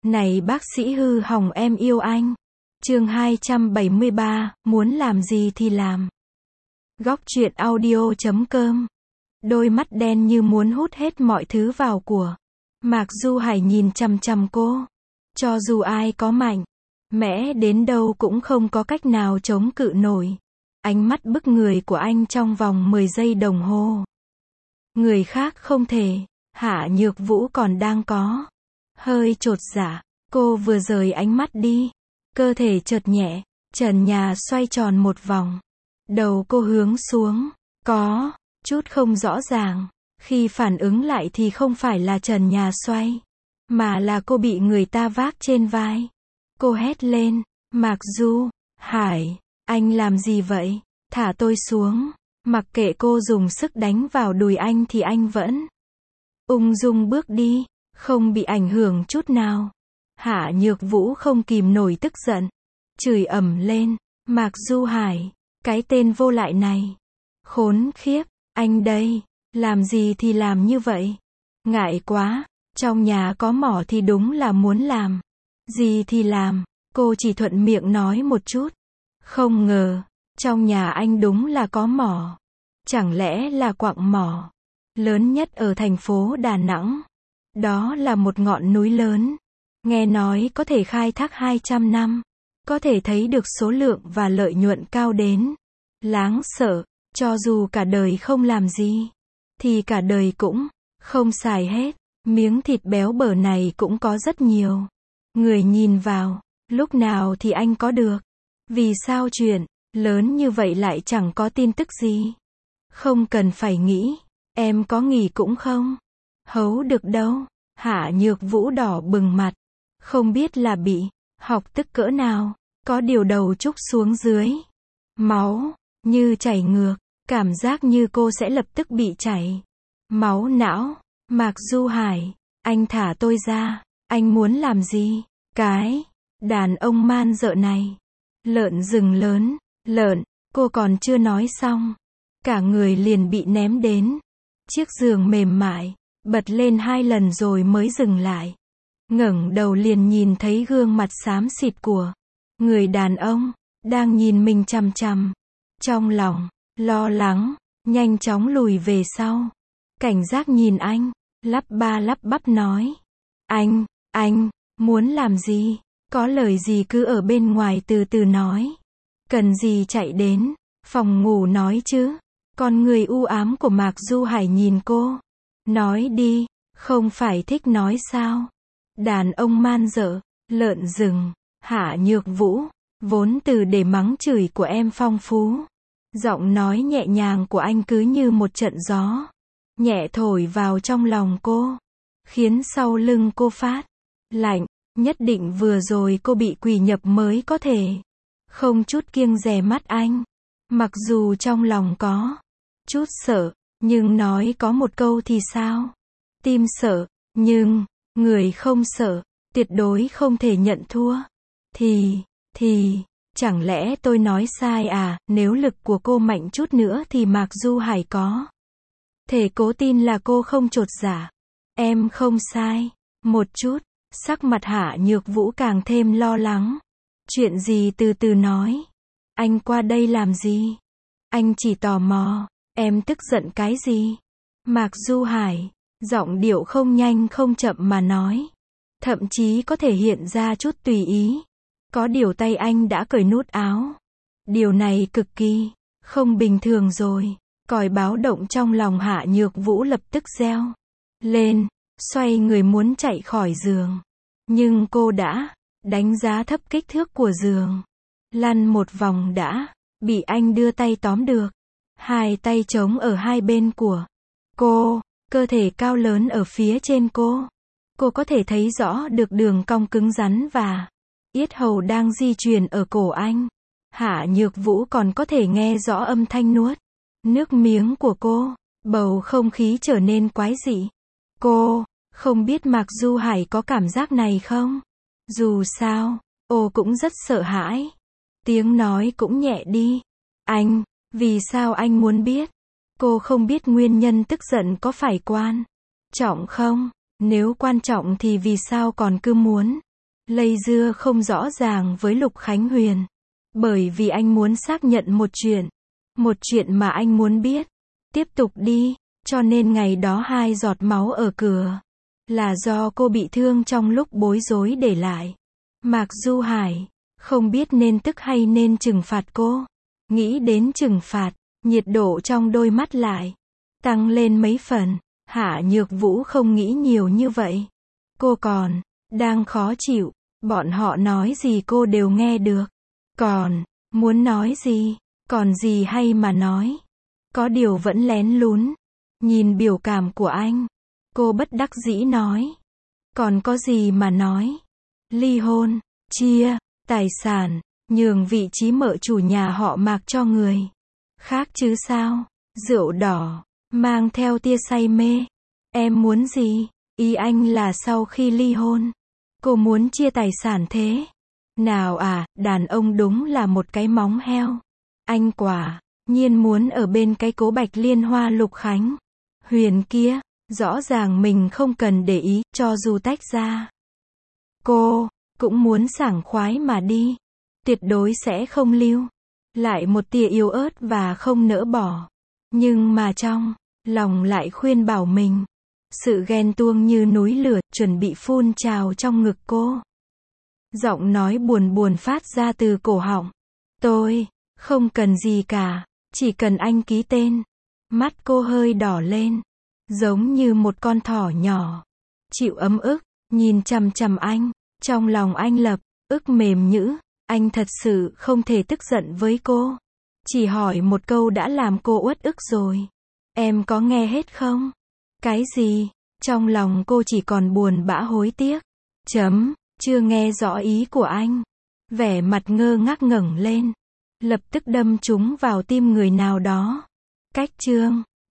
Này bác sĩ hư hỏng em yêu anh. Chương 273, muốn làm gì thì làm. Góc truyện audio.com. Đôi mắt đen như muốn hút hết mọi thứ vào của. Mạc Du Hải nhìn chằm chằm cô. Cho dù ai có mạnh mẽ đến đâu cũng không có cách nào chống cự nổi ánh mắt bức người của anh trong vòng 10 giây đồng hồ. Người khác không thể. Hạ Nhược Vũ còn đang có hơi chột dạ. Cô vừa rời ánh mắt đi, cơ thể chợt nhẹ, trần nhà xoay tròn một vòng. Đầu cô hướng xuống, có chút không rõ ràng. Khi phản ứng lại thì không phải là trần nhà xoay, mà là cô bị người ta vác trên vai. Cô hét lên, Mạc Du Hải, anh làm gì vậy? Thả tôi xuống. Mặc kệ cô dùng sức đánh vào đùi anh thì anh vẫn ung dung bước đi, không bị ảnh hưởng chút nào. Hạ Nhược Vũ không kìm nổi tức giận, chửi ầm lên, Mạc Du Hải, cái tên vô lại này. Khốn khiếp, anh đây, làm gì thì làm như vậy. Ngại quá, trong nhà có mỏ thì đúng là muốn làm gì thì làm. Cô chỉ thuận miệng nói một chút. Không ngờ, trong nhà anh đúng là có mỏ. Chẳng lẽ là quặng mỏ lớn nhất ở thành phố Đà Nẵng. Đó là một ngọn núi lớn. Nghe nói có thể khai thác 200 năm. Có thể thấy được số lượng và lợi nhuận cao đến đáng sợ. Cho dù cả đời không làm gì, thì cả đời cũng không xài hết. Miếng thịt béo bở này cũng có rất nhiều người nhìn vào. Lúc nào thì anh có được? Vì sao chuyện lớn như vậy lại chẳng có tin tức gì? Không cần phải nghĩ. Em có nghỉ cũng không hấu được đâu. Hạ Nhược Vũ đỏ bừng mặt. Không biết là bị học tức cỡ nào. Có điều đầu trúc xuống dưới. Máu như chảy ngược. Cảm giác như cô sẽ lập tức bị chảy máu não. Mạc Du Hải, anh thả tôi ra. Anh muốn làm gì? Cái đàn ông man dợ này. Lợn rừng lớn. Lợn. Cô còn chưa nói xong, cả người liền bị ném đến chiếc giường mềm mại, bật lên 2 lần rồi mới dừng lại. Ngẩng đầu liền nhìn thấy gương mặt xám xịt của người đàn ông đang nhìn mình chằm chằm. Trong lòng lo lắng, nhanh chóng lùi về sau, cảnh giác nhìn anh, lắp ba lắp bắp nói: Anh muốn làm gì? Có lời gì cứ ở bên ngoài từ từ nói. Cần gì chạy đến phòng ngủ nói chứ? Con người u ám của Mạc Du Hải nhìn cô. Nói đi, không phải thích nói sao? Đàn ông man dợ, lợn rừng. Hạ Nhược Vũ, vốn từ để mắng chửi của em phong phú. Giọng nói nhẹ nhàng của anh cứ như một trận gió nhẹ thổi vào trong lòng cô, khiến sau lưng cô phát lạnh. Nhất định vừa rồi cô bị quỷ nhập mới có thể không chút kiêng dè mắt anh. Mặc dù trong lòng có chút sợ, nhưng nói có một câu thì sao? Tim sợ, nhưng người không sợ, tuyệt đối không thể nhận thua. Thì, chẳng lẽ tôi nói sai à? Nếu lực của cô mạnh chút nữa thì Mạc Du Hải có thể cố tin là cô không chột dạ. Em không sai. Một chút. Sắc mặt Hạ Nhược Vũ càng thêm lo lắng. Chuyện gì từ từ nói. Anh qua đây làm gì? Anh chỉ tò mò. Em tức giận cái gì? Mạc Du Hải, giọng điệu không nhanh không chậm mà nói. Thậm chí có thể hiện ra chút tùy ý. Có điều tay anh đã cởi nút áo. Điều này cực kỳ không bình thường rồi. Còi báo động trong lòng Hạ Nhược Vũ lập tức reo lên. Xoay người muốn chạy khỏi giường. Nhưng cô đã đánh giá thấp kích thước của giường. Lăn một vòng đã bị anh đưa tay tóm được. Hai tay trống ở hai bên của cô. Cơ thể cao lớn ở phía trên cô. Cô có thể thấy rõ được đường cong cứng rắn và yết hầu đang di chuyển ở cổ anh. Hạ Nhược Vũ còn có thể nghe rõ âm thanh nuốt nước miếng của cô. Bầu không khí trở nên quái dị. Cô không biết Mạc Du Hải có cảm giác này không? Dù sao, cô cũng rất sợ hãi. Tiếng nói cũng nhẹ đi. Anh, vì sao anh muốn biết? Cô không biết nguyên nhân tức giận có phải quan trọng không? Nếu quan trọng thì vì sao còn cứ muốn Lây dưa không rõ ràng với Lục Khánh Huyền. Bởi vì anh muốn xác nhận một chuyện mà anh muốn biết. Tiếp tục đi, cho nên ngày đó 2 giọt máu ở cửa. Là do cô bị thương trong lúc bối rối để lại. Mạc Du Hải, không biết nên tức hay nên trừng phạt cô. Nghĩ đến trừng phạt, nhiệt độ trong đôi mắt lại tăng lên mấy phần. Hạ Nhược Vũ không nghĩ nhiều như vậy. Cô còn đang khó chịu, bọn họ nói gì cô đều nghe được. Còn muốn nói gì, còn gì hay mà nói. Có điều vẫn lén lún. Nhìn biểu cảm của anh, cô bất đắc dĩ nói. Còn có gì mà nói. Ly hôn, chia tài sản, nhường vị trí mợ chủ nhà họ Mạc cho người khác chứ sao. Rượu đỏ, mang theo tia say mê. Em muốn gì? Ý anh là sau khi ly hôn, cô muốn chia tài sản thế. Nào à, đàn ông đúng là một cái móng heo. Anh quả nhiên muốn ở bên cái cố Bạch Liên Hoa Lục Khánh Huyền kia. Rõ ràng mình không cần để ý, cho dù tách ra. Cô cũng muốn sảng khoái mà đi. Tuyệt đối sẽ không lưu lại một tia yếu ớt và không nỡ bỏ. Nhưng mà trong lòng lại khuyên bảo mình. Sự ghen tuông như núi lửa, chuẩn bị phun trào trong ngực cô. Giọng nói buồn buồn phát ra từ cổ họng. Tôi không cần gì cả, chỉ cần anh ký tên. Mắt cô hơi đỏ lên, giống như một con thỏ nhỏ chịu ấm ức, nhìn chằm chằm anh. Trong lòng anh lập ức mềm nhũn. Anh thật sự không thể tức giận với cô. Chỉ hỏi một câu đã làm cô uất ức rồi. Em có nghe hết không? Cái gì? Trong lòng cô chỉ còn buồn bã hối tiếc. Chưa nghe rõ ý của anh. Vẻ mặt ngơ ngác ngẩng lên. Lập tức đâm trúng vào tim người nào đó. Cách chương